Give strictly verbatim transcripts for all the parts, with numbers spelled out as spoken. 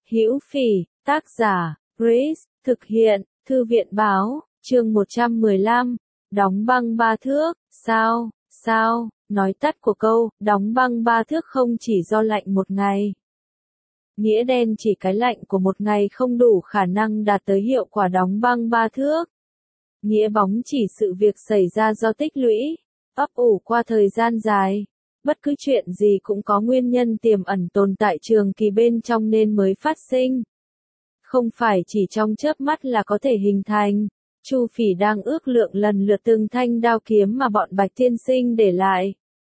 Hữu Phỉ, tác giả, Grace, thực hiện, Thư viện báo, chương một trăm mười lăm, đóng băng ba thước, sao, sao, nói tắt của câu, đóng băng ba thước không chỉ do lạnh một ngày. Nghĩa đen chỉ cái lạnh của một ngày không đủ khả năng đạt tới hiệu quả đóng băng ba thước. Nghĩa bóng chỉ sự việc xảy ra do tích lũy, ấp ủ qua thời gian dài. Bất cứ chuyện gì cũng có nguyên nhân tiềm ẩn tồn tại trường kỳ bên trong nên mới phát sinh. Không phải chỉ trong chớp mắt là có thể hình thành. Chu Phỉ đang ước lượng lần lượt từng thanh đao kiếm mà bọn Bạch Tiên Sinh để lại.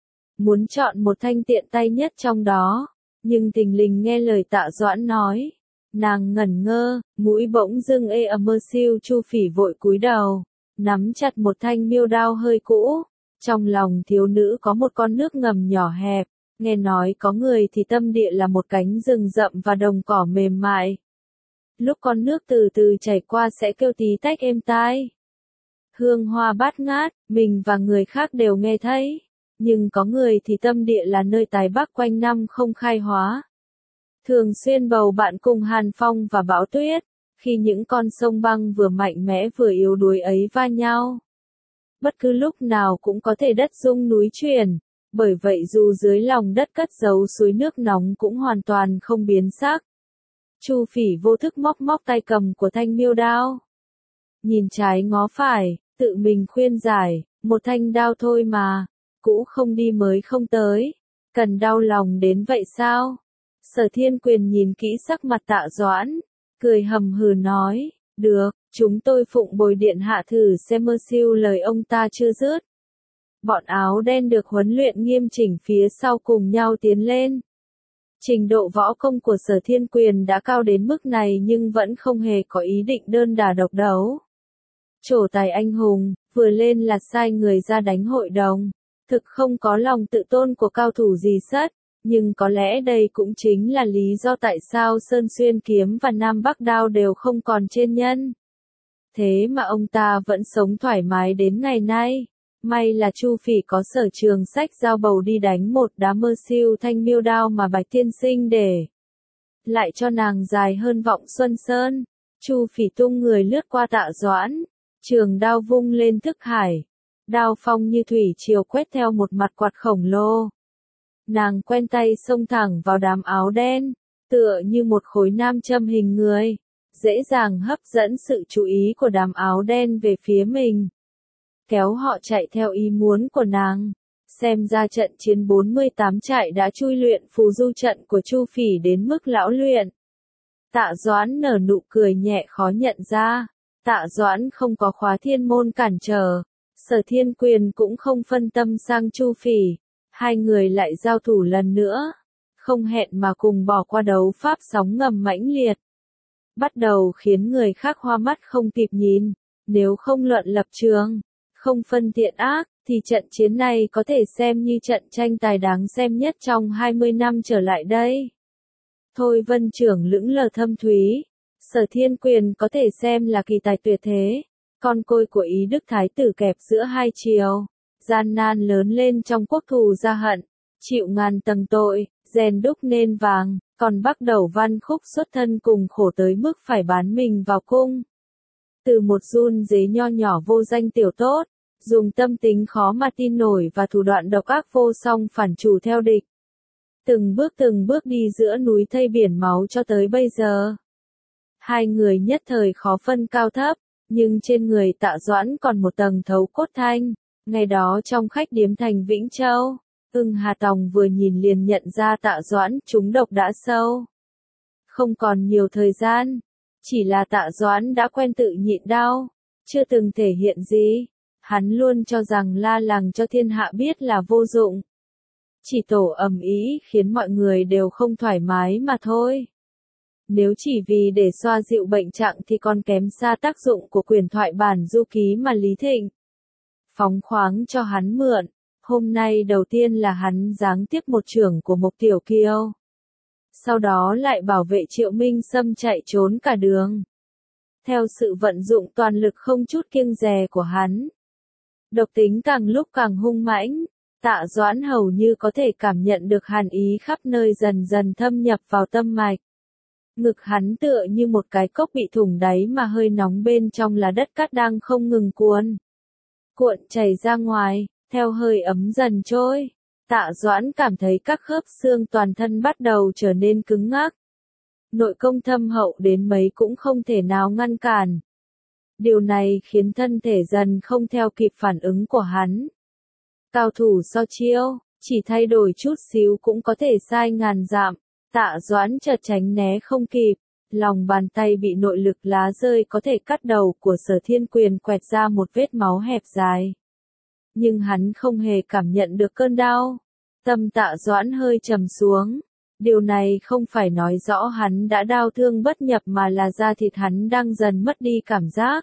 Muốn chọn một thanh tiện tay nhất trong đó, nhưng thình lình nghe lời Tạ Doãn nói. Nàng ngẩn ngơ, mũi bỗng dưng ê ẩm mơ siêu. Chu Phỉ vội cúi đầu, nắm chặt một thanh miêu đao hơi cũ. Trong lòng thiếu nữ có một con nước ngầm nhỏ hẹp, nghe nói có người thì tâm địa là một cánh rừng rậm và đồng cỏ mềm mại. Lúc con nước từ từ chảy qua sẽ kêu tí tách êm tai. Hương hoa bát ngát, mình và người khác đều nghe thấy. Nhưng có người thì tâm địa là nơi tài bắc quanh năm không khai hóa. Thường xuyên bầu bạn cùng hàn phong và bão tuyết, khi những con sông băng vừa mạnh mẽ vừa yếu đuối ấy va nhau. Bất cứ lúc nào cũng có thể đất rung núi chuyển, bởi vậy dù dưới lòng đất cất giấu suối nước nóng cũng hoàn toàn không biến sắc. Chu Phỉ vô thức móc móc tay cầm của thanh miêu đao. Nhìn trái ngó phải, tự mình khuyên giải, một thanh đao thôi mà, cũ không đi mới không tới, cần đau lòng đến vậy sao? Sở Thiên Quyền nhìn kỹ sắc mặt Tạ Doãn, cười hầm hừ nói, được, chúng tôi phụng bồi điện hạ thử xem mơ siêu lời ông ta chưa dứt. Bọn áo đen được huấn luyện nghiêm chỉnh phía sau cùng nhau tiến lên. Trình độ võ công của Sở Thiên Quyền đã cao đến mức này nhưng vẫn không hề có ý định đơn đả độc đấu. Trổ tài anh hùng, vừa lên là sai người ra đánh hội đồng, thực không có lòng tự tôn của cao thủ gì sất, nhưng có lẽ đây cũng chính là lý do tại sao Sơn Xuyên Kiếm và Nam Bắc Đao đều không còn trên nhân. Thế mà ông ta vẫn sống thoải mái đến ngày nay. May là Chu Phỉ có sở trường sách dao bầu đi đánh một đá mơ siêu thanh miêu đao mà Bạch Tiên Sinh để lại cho nàng dài hơn vọng xuân sơn. Chu Phỉ tung người lướt qua Tạ Doãn, trường đao vung lên thức hải, đao phong như thủy triều quét theo một mặt quạt khổng lồ. Nàng quen tay xông thẳng vào đám áo đen, tựa như một khối nam châm hình người, dễ dàng hấp dẫn sự chú ý của đám áo đen về phía mình. Kéo họ chạy theo ý muốn của nàng. Xem ra trận chiến bốn mươi tám trại đã chui luyện phù du trận của Chu Phỉ đến mức lão luyện. Tạ Doãn nở nụ cười nhẹ khó nhận ra. Tạ Doãn không có khóa thiên môn cản trở. Sở Thiên Quyền cũng không phân tâm sang Chu Phỉ. Hai người lại giao thủ lần nữa. Không hẹn mà cùng bỏ qua đấu pháp sóng ngầm mãnh liệt. Bắt đầu khiến người khác hoa mắt không kịp nhìn. Nếu không luận lập trường, không phân thiện ác, thì trận chiến này có thể xem như trận tranh tài đáng xem nhất trong hai mươi năm trở lại đây. Thôi Vân trưởng lững lờ thâm thúy, Sở Thiên Quyền có thể xem là kỳ tài tuyệt thế, con côi của Ý Đức Thái tử kẹp giữa hai triều, gian nan lớn lên trong quốc thù gia hận, chịu ngàn tầng tội, rèn đúc nên vàng, còn Bắc Đầu Văn Khúc xuất thân cùng khổ tới mức phải bán mình vào cung. Từ một run dế nho nhỏ vô danh tiểu tốt, dùng tâm tính khó mà tin nổi và thủ đoạn độc ác vô song phản chủ theo địch. Từng bước từng bước đi giữa núi thây biển máu cho tới bây giờ. Hai người nhất thời khó phân cao thấp, nhưng trên người Tạ Doãn còn một tầng thấu cốt thanh. Ngày đó trong khách điếm thành Vĩnh Châu, Ưng Hà Tòng vừa nhìn liền nhận ra Tạ Doãn trúng độc đã sâu. Không còn nhiều thời gian. Chỉ là Tạ Doãn đã quen tự nhịn đau, chưa từng thể hiện gì. Hắn luôn cho rằng la làng cho thiên hạ biết là vô dụng. Chỉ tổ ầm ĩ khiến mọi người đều không thoải mái mà thôi. Nếu chỉ vì để xoa dịu bệnh trạng thì còn kém xa tác dụng của quyền thoại bản du ký mà Lý Thịnh phóng khoáng cho hắn mượn. Hôm nay đầu tiên là hắn giáng tiếp một chưởng của Mộc Tiểu Kiêu. Sau đó lại bảo vệ Triệu Minh Sâm chạy trốn cả đường. Theo sự vận dụng toàn lực không chút kiêng dè của hắn, độc tính càng lúc càng hung mãnh, Tạ Doãn hầu như có thể cảm nhận được hàn ý khắp nơi dần dần thâm nhập vào tâm mạch. Ngực hắn tựa như một cái cốc bị thủng đáy mà hơi nóng bên trong là đất cát đang không ngừng cuồn. Cuộn chảy ra ngoài, theo hơi ấm dần trôi. Tạ Doãn cảm thấy các khớp xương toàn thân bắt đầu trở nên cứng ngắc. Nội công thâm hậu đến mấy cũng không thể nào ngăn cản. Điều này khiến thân thể dần không theo kịp phản ứng của hắn. Cao thủ so chiêu, chỉ thay đổi chút xíu cũng có thể sai ngàn dặm. Tạ Doãn chợt tránh né không kịp, lòng bàn tay bị nội lực lá rơi có thể cắt đầu của Sở Thiên Quyền quẹt ra một vết máu hẹp dài. Nhưng hắn không hề cảm nhận được cơn đau. Tâm Tạ Doãn hơi trầm xuống. Điều này không phải nói rõ hắn đã đau thương bất nhập mà là da thịt hắn đang dần mất đi cảm giác.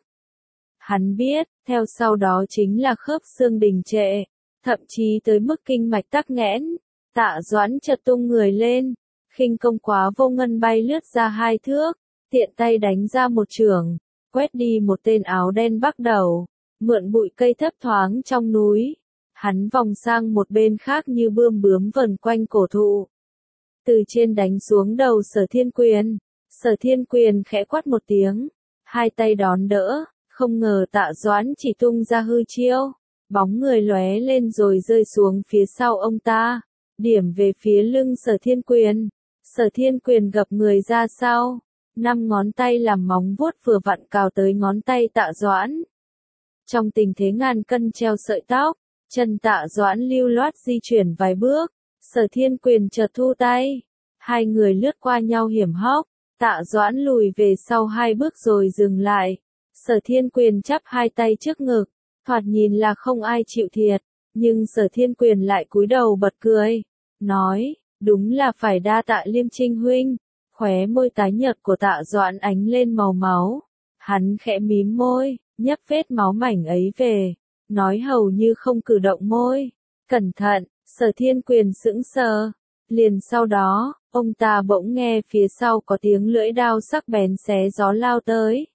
Hắn biết, theo sau đó chính là khớp xương đình trệ, thậm chí tới mức kinh mạch tắc nghẽn. Tạ Doãn chợt tung người lên, khinh công quá vô ngân bay lướt ra hai thước, tiện tay đánh ra một chưởng, quét đi một tên áo đen bắc đầu, mượn bụi cây thấp thoáng trong núi. Hắn vòng sang một bên khác như bươm bướm vần quanh cổ thụ. Từ trên đánh xuống đầu Sở Thiên Quyền. Sở Thiên Quyền khẽ quát một tiếng, hai tay đón đỡ, không ngờ Tạ Doãn chỉ tung ra hư chiêu, bóng người lóe lên rồi rơi xuống phía sau ông ta, điểm về phía lưng Sở Thiên Quyền. Sở Thiên Quyền gập người ra sau, năm ngón tay làm móng vuốt vừa vặn cào tới ngón tay Tạ Doãn. Trong tình thế ngàn cân treo sợi tóc, chân Tạ Doãn lưu loát di chuyển vài bước, Sở Thiên Quyền chợt thu tay, hai người lướt qua nhau hiểm hóc, Tạ Doãn lùi về sau hai bước rồi dừng lại. Sở Thiên Quyền chắp hai tay trước ngực, thoạt nhìn là không ai chịu thiệt, nhưng Sở Thiên Quyền lại cúi đầu bật cười, nói, đúng là phải đa tạ Liêm Trinh huynh. Khóe môi tái nhợt của Tạ Doãn ánh lên màu máu, hắn khẽ mím môi, nhấp vết máu mảnh ấy về, nói hầu như không cử động môi, cẩn thận. Sở Thiên Quyền sững sờ, liền sau đó, ông ta bỗng nghe phía sau có tiếng lưỡi đao sắc bén xé gió lao tới.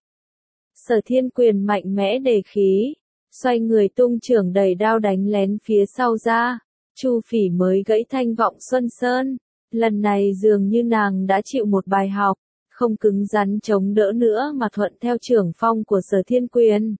Sở Thiên Quyền mạnh mẽ đề khí, xoay người tung chưởng đầy đao đánh lén phía sau ra. Chu Phỉ mới gãy thanh vọng Xuân Sơn, lần này dường như nàng đã chịu một bài học, không cứng rắn chống đỡ nữa mà thuận theo chưởng phong của Sở Thiên Quyền.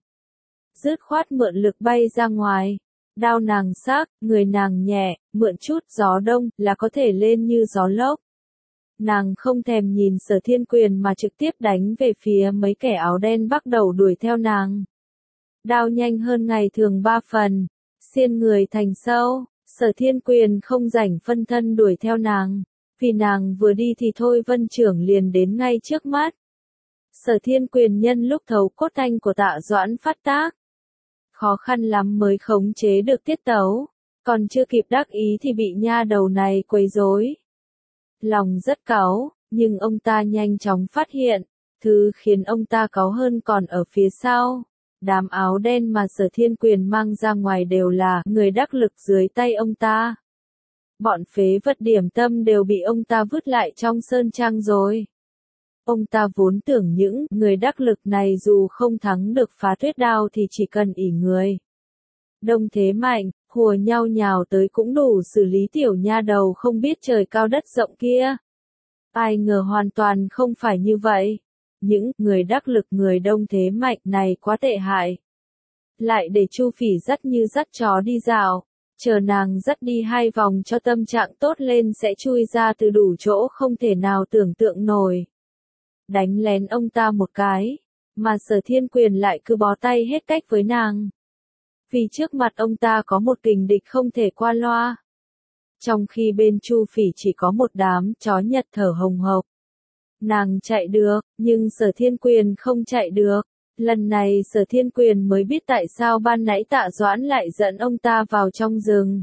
Dứt khoát mượn lực bay ra ngoài. Đao nàng sắc, người nàng nhẹ, mượn chút gió đông là có thể lên như gió lốc. Nàng không thèm nhìn Sở Thiên Quyền mà trực tiếp đánh về phía mấy kẻ áo đen bắt đầu đuổi theo nàng. Đao nhanh hơn ngày thường ba phần, xiên người thành sâu, Sở Thiên Quyền không rảnh phân thân đuổi theo nàng, vì nàng vừa đi thì Thôi Vân Trưởng liền đến ngay trước mắt. Sở Thiên Quyền nhân lúc thấu cốt thanh của Tạ Doãn phát tác. Khó khăn lắm mới khống chế được tiết tấu, còn chưa kịp đắc ý thì bị nha đầu này quấy rối. Lòng rất cáu, nhưng ông ta nhanh chóng phát hiện, thứ khiến ông ta cáu hơn còn ở phía sau. Đám áo đen mà Sở Thiên Quyền mang ra ngoài đều là người đắc lực dưới tay ông ta. Bọn phế vật điểm tâm đều bị ông ta vứt lại trong sơn trang rồi. Ông ta vốn tưởng những người đắc lực này dù không thắng được Phá Tuyết Đao thì chỉ cần ỷ người đông thế mạnh, hùa nhau nhào tới cũng đủ xử lý tiểu nha đầu không biết trời cao đất rộng kia. Ai ngờ hoàn toàn không phải như vậy. Những người đắc lực người đông thế mạnh này quá tệ hại. Lại để Chu Phỉ dắt như dắt chó đi dạo, chờ nàng dắt đi hai vòng cho tâm trạng tốt lên sẽ chui ra từ đủ chỗ không thể nào tưởng tượng nổi. Đánh lén ông ta một cái, mà Sở Thiên Quyền lại cứ bó tay hết cách với nàng. Vì trước mặt ông ta có một kình địch không thể qua loa. Trong khi bên Chu Phỉ chỉ có một đám chó Nhật thở hồng hộc. Nàng chạy được, nhưng Sở Thiên Quyền không chạy được. Lần này Sở Thiên Quyền mới biết tại sao ban nãy Tạ Doãn lại dẫn ông ta vào trong rừng.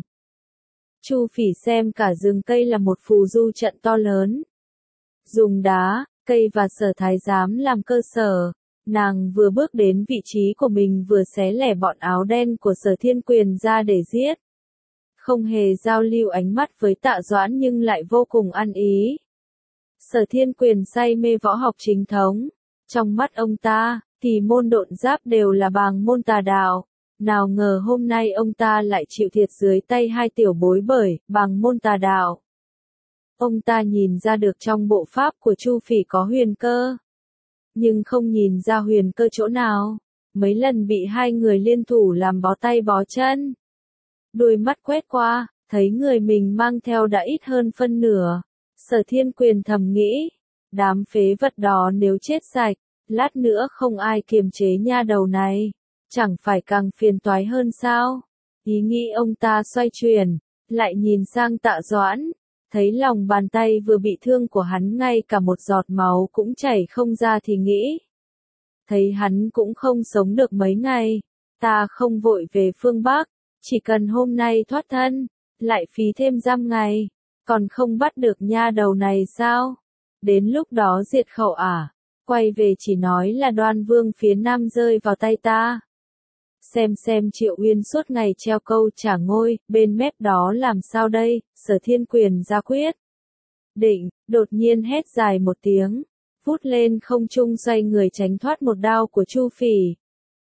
Chu Phỉ xem cả rừng cây là một phù du trận to lớn. Dùng đá, cây và Sở Thái Giám làm cơ sở, nàng vừa bước đến vị trí của mình vừa xé lẻ bọn áo đen của Sở Thiên Quyền ra để giết. Không hề giao lưu ánh mắt với Tạ Doãn nhưng lại vô cùng ăn ý. Sở Thiên Quyền say mê võ học chính thống. Trong mắt ông ta, thì môn độn giáp đều là bàng môn tà đạo. Nào ngờ hôm nay ông ta lại chịu thiệt dưới tay hai tiểu bối bởi bàng môn tà đạo. Ông ta nhìn ra được trong bộ pháp của Chu Phỉ có huyền cơ, nhưng không nhìn ra huyền cơ chỗ nào. Mấy lần bị hai người liên thủ làm bó tay bó chân. Đôi mắt quét qua, thấy người mình mang theo đã ít hơn phân nửa. Sở Thiên Quyền thầm nghĩ, đám phế vật đó nếu chết sạch, lát nữa không ai kiềm chế nha đầu này, chẳng phải càng phiền toái hơn sao? Ý nghĩ ông ta xoay chuyển, lại nhìn sang Tạ Doãn, thấy lòng bàn tay vừa bị thương của hắn ngay cả một giọt máu cũng chảy không ra thì nghĩ, thấy hắn cũng không sống được mấy ngày, ta không vội về phương Bắc, chỉ cần hôm nay thoát thân, lại phí thêm giam ngày, còn không bắt được nha đầu này sao? Đến lúc đó diệt khẩu à? Quay về chỉ nói là Đoan Vương phía Nam rơi vào tay ta. Xem xem Triệu Uyên suốt ngày treo câu trả ngôi, bên mép đó làm sao đây? Sở Thiên Quyền ra quyết định, đột nhiên hét dài một tiếng, vút lên không trung xoay người tránh thoát một đao của Chu Phỉ.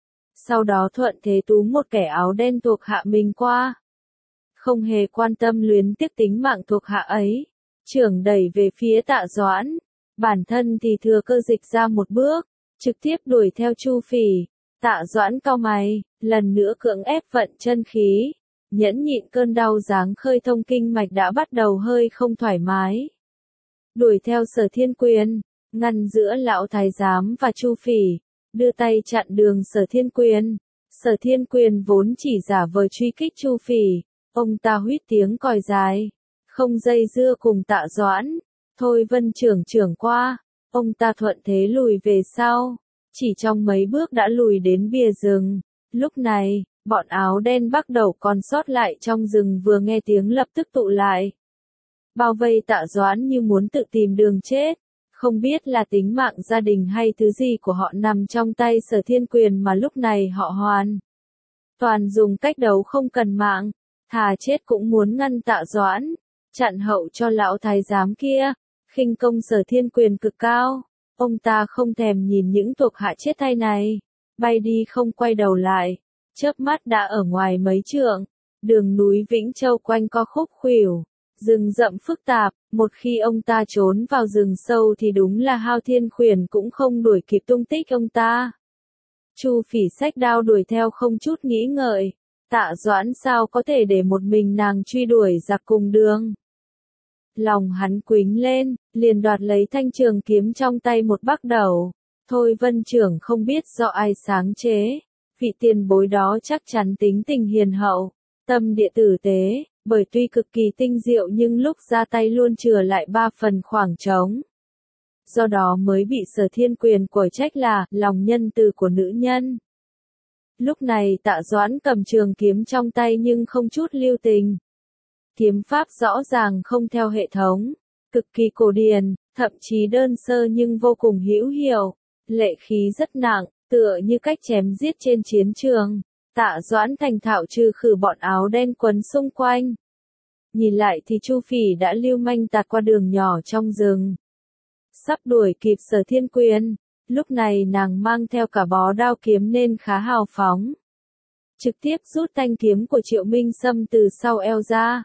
Sau đó thuận thế túm một kẻ áo đen thuộc hạ mình qua. Không hề quan tâm luyến tiếc tính mạng thuộc hạ ấy, trưởng đẩy về phía Tạ Doãn, bản thân thì thừa cơ dịch ra một bước, trực tiếp đuổi theo Chu Phỉ. Tạ Doãn cau mày, lần nữa cưỡng ép vận chân khí, nhẫn nhịn cơn đau giáng khơi thông kinh mạch đã bắt đầu hơi không thoải mái. Đuổi theo Sở Thiên Quyền, ngăn giữa lão thái giám và Chu Phỉ, đưa tay chặn đường Sở Thiên Quyền. Sở Thiên Quyền vốn chỉ giả vờ truy kích Chu Phỉ, ông ta huýt tiếng còi dài, không dây dưa cùng Tạ Doãn, thôi Vân trưởng trưởng qua, ông ta thuận thế lùi về sau, chỉ trong mấy bước đã lùi đến bìa rừng. Lúc này, bọn áo đen bắt đầu còn sót lại trong rừng vừa nghe tiếng lập tức tụ lại, bao vây Tạ Doãn như muốn tự tìm đường chết. Không biết là tính mạng gia đình hay thứ gì của họ nằm trong tay Sở Thiên Quyền mà lúc này họ hoàn toàn dùng cách đấu không cần mạng, thà chết cũng muốn ngăn Tạ Doãn, chặn hậu cho lão thái giám kia. Khinh công Sở Thiên Quyền cực cao, ông ta không thèm nhìn những thuộc hạ chết thay này, bay đi không quay đầu lại, chớp mắt đã ở ngoài mấy trượng. Đường núi Vĩnh Châu quanh co khúc khuỷu, rừng rậm phức tạp, một khi ông ta trốn vào rừng sâu thì đúng là Hao Thiên Khuyển cũng không đuổi kịp tung tích ông ta. Chu Phỉ xách đao đuổi theo không chút nghĩ ngợi, Tạ Doãn sao có thể để một mình nàng truy đuổi giặc cùng đường. Lòng hắn quính lên, liền đoạt lấy thanh trường kiếm trong tay một bắc đầu. Thôi Vân trưởng không biết do ai sáng chế, vị tiền bối đó chắc chắn tính tình hiền hậu, tâm địa tử tế, bởi tuy cực kỳ tinh diệu nhưng lúc ra tay luôn chừa lại ba phần khoảng trống. Do đó mới bị Sở Thiên Quyền quở trách là lòng nhân từ của nữ nhân. Lúc này Tạ Doãn cầm trường kiếm trong tay nhưng không chút lưu tình. Kiếm pháp rõ ràng không theo hệ thống, cực kỳ cổ điển, thậm chí đơn sơ nhưng vô cùng hữu hiệu, lệ khí rất nặng, tựa như cách chém giết trên chiến trường. Tạ Doãn thành thạo trừ khử bọn áo đen quấn xung quanh. Nhìn lại thì Chu Phỉ đã lưu manh tạt qua đường nhỏ trong rừng, sắp đuổi kịp Sở Thiên Quyền. Lúc này nàng mang theo cả bó đao kiếm nên khá hào phóng, trực tiếp rút thanh kiếm của Triệu Minh Sâm từ sau eo ra,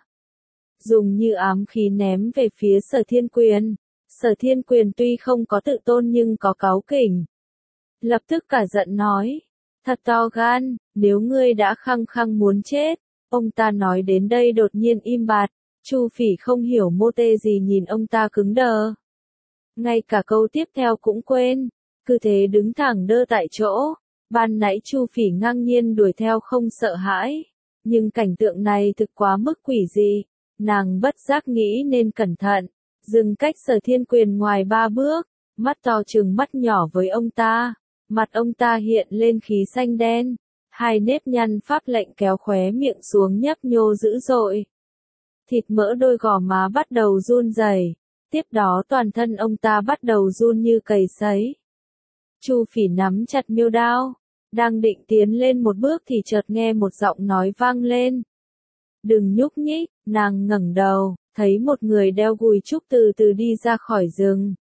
dùng như ám khí ném về phía Sở Thiên Quyền. Sở Thiên Quyền tuy không có tự tôn nhưng có cáu kỉnh, lập tức cả giận nói, thật to gan, nếu ngươi đã khăng khăng muốn chết. Ông ta nói đến đây đột nhiên im bặt, Chu Phỉ không hiểu mô tê gì nhìn ông ta cứng đờ, ngay cả câu tiếp theo cũng quên, cứ thế đứng thẳng đơ tại chỗ. Ban nãy Chu Phỉ ngang nhiên đuổi theo không sợ hãi, nhưng cảnh tượng này thực quá mức quỷ dị, nàng bất giác nghĩ nên cẩn thận, dừng cách Sở Thiên Quyền ngoài ba bước, mắt to trừng mắt nhỏ với ông ta, mặt ông ta hiện lên khí xanh đen, hai nếp nhăn pháp lệnh kéo khóe miệng xuống nhấp nhô dữ dội. Thịt mỡ đôi gò má bắt đầu run rẩy, tiếp đó toàn thân ông ta bắt đầu run như cầy sấy. Chu Phỉ nắm chặt miêu đao, đang định tiến lên một bước thì chợt nghe một giọng nói vang lên. Đừng nhúc nhích, nàng ngẩng đầu, thấy một người đeo gùi trúc từ từ đi ra khỏi rừng.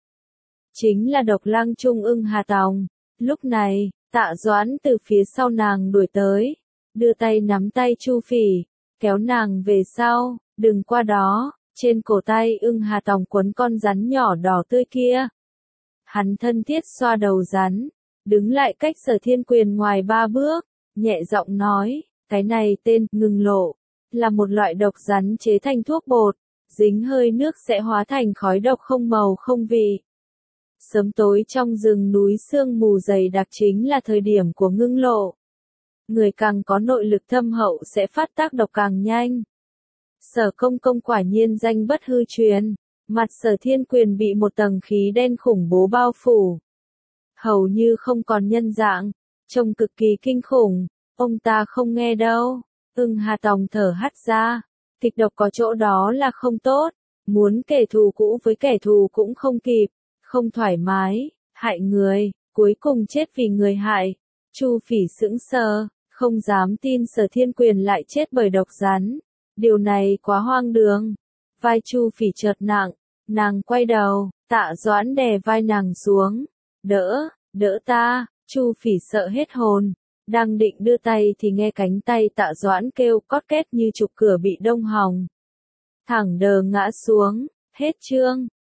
Chính là Độc Lang Trung ưng Hà Tòng. Lúc này, Tạ Doãn từ phía sau nàng đuổi tới, đưa tay nắm tay Chu Phỉ, kéo nàng về sau, đừng qua đó, Trên cổ tay ưng Hà Tòng quấn con rắn nhỏ đỏ tươi kia. Hắn thân thiết xoa đầu rắn, đứng lại cách Sở Thiên Quyền ngoài ba bước, nhẹ giọng nói, cái này tên ngưng lộ, là một loại độc rắn chế thành thuốc bột, dính hơi nước sẽ hóa thành khói độc không màu không vị. Sớm tối trong rừng núi sương mù dày đặc chính là thời điểm của ngưng lộ. Người càng có nội lực thâm hậu sẽ phát tác độc càng nhanh. Sở Công Công quả nhiên danh bất hư truyền, mặt Sở Thiên Quyền bị một tầng khí đen khủng bố bao phủ. Hầu như không còn nhân dạng, trông cực kỳ kinh khủng, ông ta không nghe đâu. Ưng Hà Tòng thở hắt ra, kịch độc có chỗ đó là không tốt, muốn kẻ thù cũ với kẻ thù cũng không kịp, không thoải mái, hại người, cuối cùng chết vì người hại. Chu Phỉ sững sờ, không dám tin Sở Thiên Quyền lại chết bởi độc rắn, điều này quá hoang đường. Vai Chu Phỉ chợt nặng, nàng quay đầu, Tạ Doãn đè vai nàng xuống, đỡ, đỡ ta. Chu Phỉ sợ hết hồn, đang định đưa tay thì nghe cánh tay Tạ Doãn kêu cót két như trục cửa bị đông hòng. Thẳng đờ ngã xuống, hết chương.